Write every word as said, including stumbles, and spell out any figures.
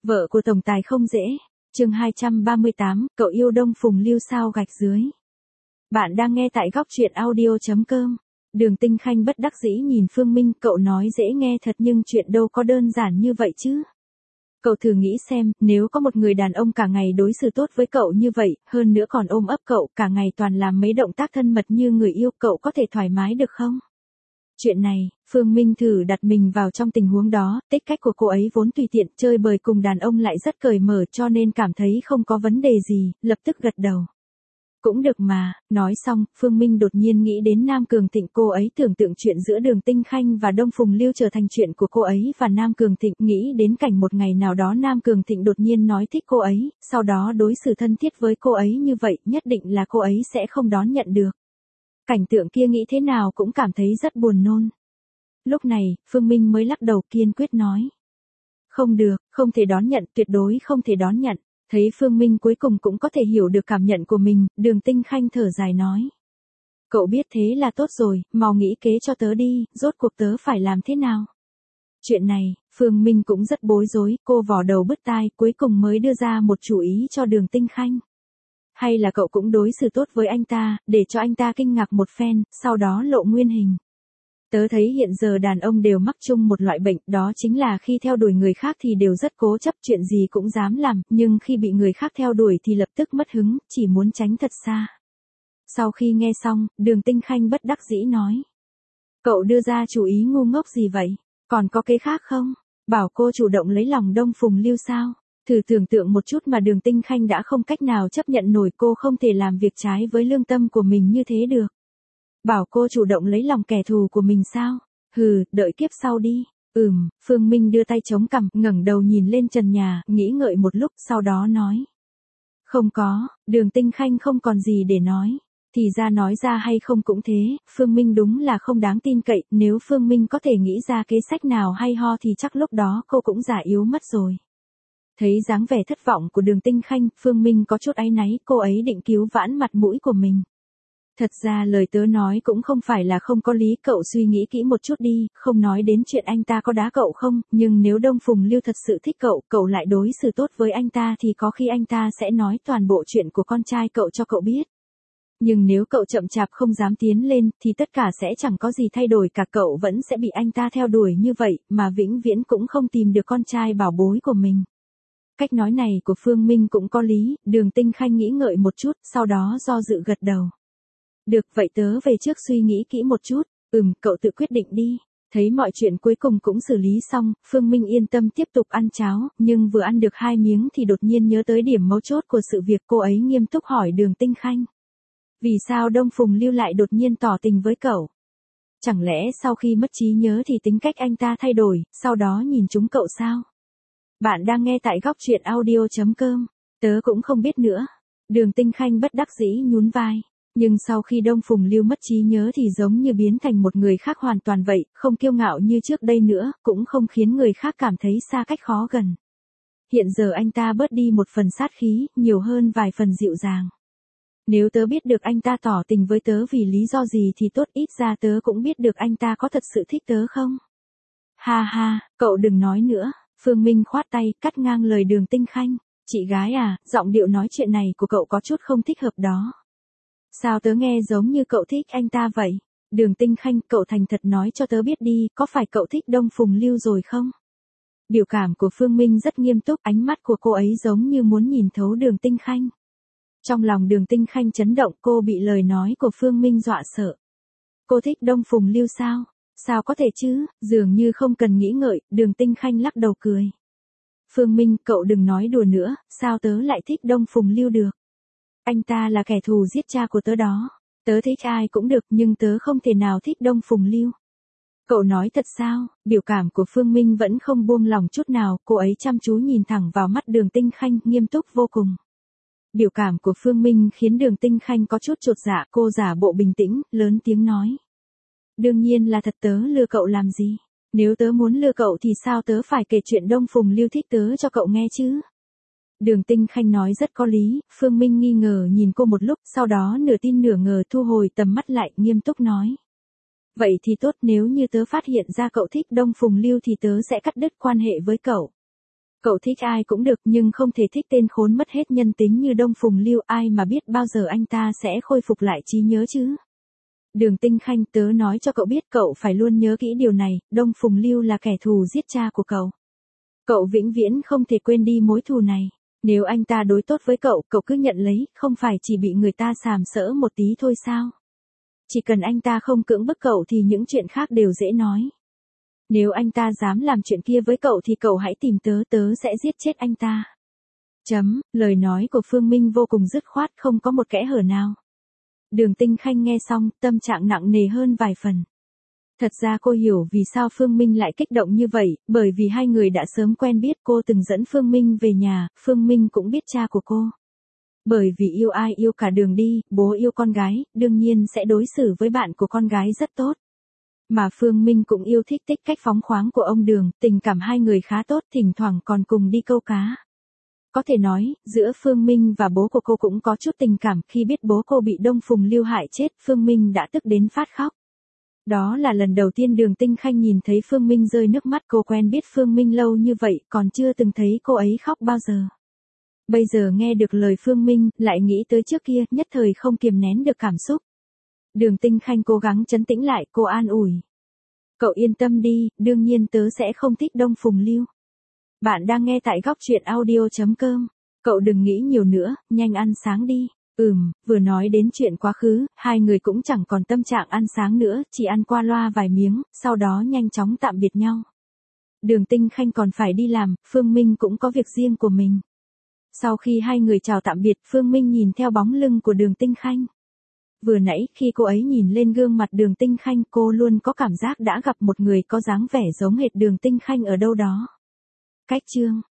Vợ của tổng tài không dễ. Chương hai trăm ba mươi tám, cậu yêu Đông Phùng Lưu sao gạch dưới. Bạn đang nghe tại góc truyện audio chấm com. Đường Tinh Khanh bất đắc dĩ nhìn Phương Minh, cậu nói dễ nghe thật nhưng chuyện đâu có đơn giản như vậy chứ. Cậu thử nghĩ xem, nếu có một người đàn ông cả ngày đối xử tốt với cậu như vậy, hơn nữa còn ôm ấp cậu, cả ngày toàn làm mấy động tác thân mật như người yêu, cậu có thể thoải mái được không? Chuyện này, Phương Minh thử đặt mình vào trong tình huống đó, tính cách của cô ấy vốn tùy tiện, chơi bời cùng đàn ông lại rất cởi mở cho nên cảm thấy không có vấn đề gì, lập tức gật đầu. Cũng được mà, nói xong, Phương Minh đột nhiên nghĩ đến Nam Cường Thịnh, cô ấy tưởng tượng chuyện giữa Đường Tinh Khanh và Đông Phùng Lưu trở thành chuyện của cô ấy và Nam Cường Thịnh, nghĩ đến cảnh một ngày nào đó Nam Cường Thịnh đột nhiên nói thích cô ấy, sau đó đối xử thân thiết với cô ấy như vậy, nhất định là cô ấy sẽ không đón nhận được. Cảnh tượng kia nghĩ thế nào cũng cảm thấy rất buồn nôn. Lúc này, Phương Minh mới lắc đầu kiên quyết nói. Không được, không thể đón nhận, tuyệt đối không thể đón nhận. Thấy Phương Minh cuối cùng cũng có thể hiểu được cảm nhận của mình, Đường Tinh Khanh thở dài nói. Cậu biết thế là tốt rồi, mau nghĩ kế cho tớ đi, rốt cuộc tớ phải làm thế nào? Chuyện này, Phương Minh cũng rất bối rối, cô vò đầu bứt tai, cuối cùng mới đưa ra một chủ ý cho Đường Tinh Khanh. Hay là cậu cũng đối xử tốt với anh ta, để cho anh ta kinh ngạc một phen, sau đó lộ nguyên hình. Tớ thấy hiện giờ đàn ông đều mắc chung một loại bệnh, đó chính là khi theo đuổi người khác thì đều rất cố chấp, chuyện gì cũng dám làm, nhưng khi bị người khác theo đuổi thì lập tức mất hứng, chỉ muốn tránh thật xa. Sau khi nghe xong, Đường Tinh Khanh bất đắc dĩ nói. Cậu đưa ra chủ ý ngu ngốc gì vậy? Còn có kế khác không? Bảo cô chủ động lấy lòng Đông Phùng Lưu sao? Thử tưởng tượng một chút mà Đường Tinh Khanh đã không cách nào chấp nhận nổi, cô không thể làm việc trái với lương tâm của mình như thế được. Bảo cô chủ động lấy lòng kẻ thù của mình sao? Hừ, đợi kiếp sau đi. Ừm, Phương Minh đưa tay chống cằm, ngẩng đầu nhìn lên trần nhà, nghĩ ngợi một lúc, sau đó nói. Không có, Đường Tinh Khanh không còn gì để nói. Thì ra nói ra hay không cũng thế, Phương Minh đúng là không đáng tin cậy, nếu Phương Minh có thể nghĩ ra kế sách nào hay ho thì chắc lúc đó cô cũng già yếu mất rồi. Thấy dáng vẻ thất vọng của Đường Tinh Khanh, Phương Minh có chút áy náy, cô ấy định cứu vãn mặt mũi của mình. Thật ra lời tớ nói cũng không phải là không có lý, cậu suy nghĩ kỹ một chút đi, không nói đến chuyện anh ta có đá cậu không, nhưng nếu Đông Phùng Lưu thật sự thích cậu, cậu lại đối xử tốt với anh ta thì có khi anh ta sẽ nói toàn bộ chuyện của con trai cậu cho cậu biết. Nhưng nếu cậu chậm chạp không dám tiến lên, thì tất cả sẽ chẳng có gì thay đổi cả, cậu vẫn sẽ bị anh ta theo đuổi như vậy, mà vĩnh viễn cũng không tìm được con trai bảo bối của mình. Cách nói này của Phương Minh cũng có lý, Đường Tinh Khanh nghĩ ngợi một chút, sau đó do dự gật đầu. Được, vậy tớ về trước suy nghĩ kỹ một chút, ừm, cậu tự quyết định đi. Thấy mọi chuyện cuối cùng cũng xử lý xong, Phương Minh yên tâm tiếp tục ăn cháo, nhưng vừa ăn được hai miếng thì đột nhiên nhớ tới điểm mấu chốt của sự việc, cô ấy nghiêm túc hỏi Đường Tinh Khanh. Vì sao Đông Phùng Lưu lại đột nhiên tỏ tình với cậu? Chẳng lẽ sau khi mất trí nhớ thì tính cách anh ta thay đổi, sau đó nhìn trúng cậu sao? Bạn đang nghe tại góc truyện audio chấm com, tớ cũng không biết nữa. Đường Tinh Khanh bất đắc dĩ nhún vai. Nhưng sau khi Đông Phùng Lưu mất trí nhớ thì giống như biến thành một người khác hoàn toàn vậy, không kiêu ngạo như trước đây nữa, cũng không khiến người khác cảm thấy xa cách khó gần. Hiện giờ anh ta bớt đi một phần sát khí, nhiều hơn vài phần dịu dàng. Nếu tớ biết được anh ta tỏ tình với tớ vì lý do gì thì tốt, ít ra tớ cũng biết được anh ta có thật sự thích tớ không? Ha ha, cậu đừng nói nữa, Phương Minh khoát tay, cắt ngang lời Đường Tinh Khanh. Chị gái à, giọng điệu nói chuyện này của cậu có chút không thích hợp đó. Sao tớ nghe giống như cậu thích anh ta vậy? Đường Tinh Khanh, cậu thành thật nói cho tớ biết đi, có phải cậu thích Đông Phùng Lưu rồi không? Biểu cảm của Phương Minh rất nghiêm túc, ánh mắt của cô ấy giống như muốn nhìn thấu Đường Tinh Khanh. Trong lòng Đường Tinh Khanh chấn động, cô bị lời nói của Phương Minh dọa sợ. Cô thích Đông Phùng Lưu sao? Sao có thể chứ, dường như không cần nghĩ ngợi, Đường Tinh Khanh lắc đầu cười. Phương Minh, cậu đừng nói đùa nữa, sao tớ lại thích Đông Phùng Lưu được? Anh ta là kẻ thù giết cha của tớ đó. Tớ thích ai cũng được nhưng tớ không thể nào thích Đông Phùng Lưu. Cậu nói thật sao? Biểu cảm của Phương Minh vẫn không buông lòng chút nào, cô ấy chăm chú nhìn thẳng vào mắt Đường Tinh Khanh, nghiêm túc vô cùng. Biểu cảm của Phương Minh khiến Đường Tinh Khanh có chút chột dạ, cô giả bộ bình tĩnh, lớn tiếng nói. Đương nhiên là thật, tớ lừa cậu làm gì? Nếu tớ muốn lừa cậu thì sao tớ phải kể chuyện Đông Phùng Lưu thích tớ cho cậu nghe chứ? Đường Tinh Khanh nói rất có lý, Phương Minh nghi ngờ nhìn cô một lúc, sau đó nửa tin nửa ngờ thu hồi tầm mắt lại, nghiêm túc nói. Vậy thì tốt, nếu như tớ phát hiện ra cậu thích Đông Phùng Lưu thì tớ sẽ cắt đứt quan hệ với cậu. Cậu thích ai cũng được nhưng không thể thích tên khốn mất hết nhân tính như Đông Phùng Lưu, ai mà biết bao giờ anh ta sẽ khôi phục lại trí nhớ chứ. Đường Tinh Khanh, tớ nói cho cậu biết cậu phải luôn nhớ kỹ điều này, Đông Phùng Lưu là kẻ thù giết cha của cậu. Cậu vĩnh viễn không thể quên đi mối thù này. Nếu anh ta đối tốt với cậu, cậu cứ nhận lấy, không phải chỉ bị người ta sàm sỡ một tí thôi sao? Chỉ cần anh ta không cưỡng bức cậu thì những chuyện khác đều dễ nói. Nếu anh ta dám làm chuyện kia với cậu thì cậu hãy tìm tớ, tớ sẽ giết chết anh ta. Chấm, lời nói của Phương Minh vô cùng dứt khoát, không có một kẽ hở nào. Đường Tinh Khanh nghe xong, tâm trạng nặng nề hơn vài phần. Thật ra cô hiểu vì sao Phương Minh lại kích động như vậy, bởi vì hai người đã sớm quen biết, cô từng dẫn Phương Minh về nhà, Phương Minh cũng biết cha của cô. Bởi vì yêu ai yêu cả đường đi, bố yêu con gái, đương nhiên sẽ đối xử với bạn của con gái rất tốt. Mà Phương Minh cũng yêu thích tích cách phóng khoáng của ông Đường, tình cảm hai người khá tốt, thỉnh thoảng còn cùng đi câu cá. Có thể nói, giữa Phương Minh và bố của cô cũng có chút tình cảm, khi biết bố cô bị Đông Phùng Lưu hại chết, Phương Minh đã tức đến phát khóc. Đó là lần đầu tiên Đường Tinh Khanh nhìn thấy Phương Minh rơi nước mắt, cô quen biết Phương Minh lâu như vậy, còn chưa từng thấy cô ấy khóc bao giờ. Bây giờ nghe được lời Phương Minh, lại nghĩ tới trước kia, nhất thời không kiềm nén được cảm xúc. Đường Tinh Khanh cố gắng trấn tĩnh lại, cô an ủi. Cậu yên tâm đi, đương nhiên tớ sẽ không thích Đông Phùng Lưu. Bạn đang nghe tại góc truyện audio chấm com. Cậu đừng nghĩ nhiều nữa, nhanh ăn sáng đi. Ừm, vừa nói đến chuyện quá khứ, hai người cũng chẳng còn tâm trạng ăn sáng nữa, chỉ ăn qua loa vài miếng, sau đó nhanh chóng tạm biệt nhau. Đường Tinh Khanh còn phải đi làm, Phương Minh cũng có việc riêng của mình. Sau khi hai người chào tạm biệt, Phương Minh nhìn theo bóng lưng của Đường Tinh Khanh. Vừa nãy khi cô ấy nhìn lên gương mặt Đường Tinh Khanh, cô luôn có cảm giác đã gặp một người có dáng vẻ giống hệt Đường Tinh Khanh ở đâu đó. Cách chương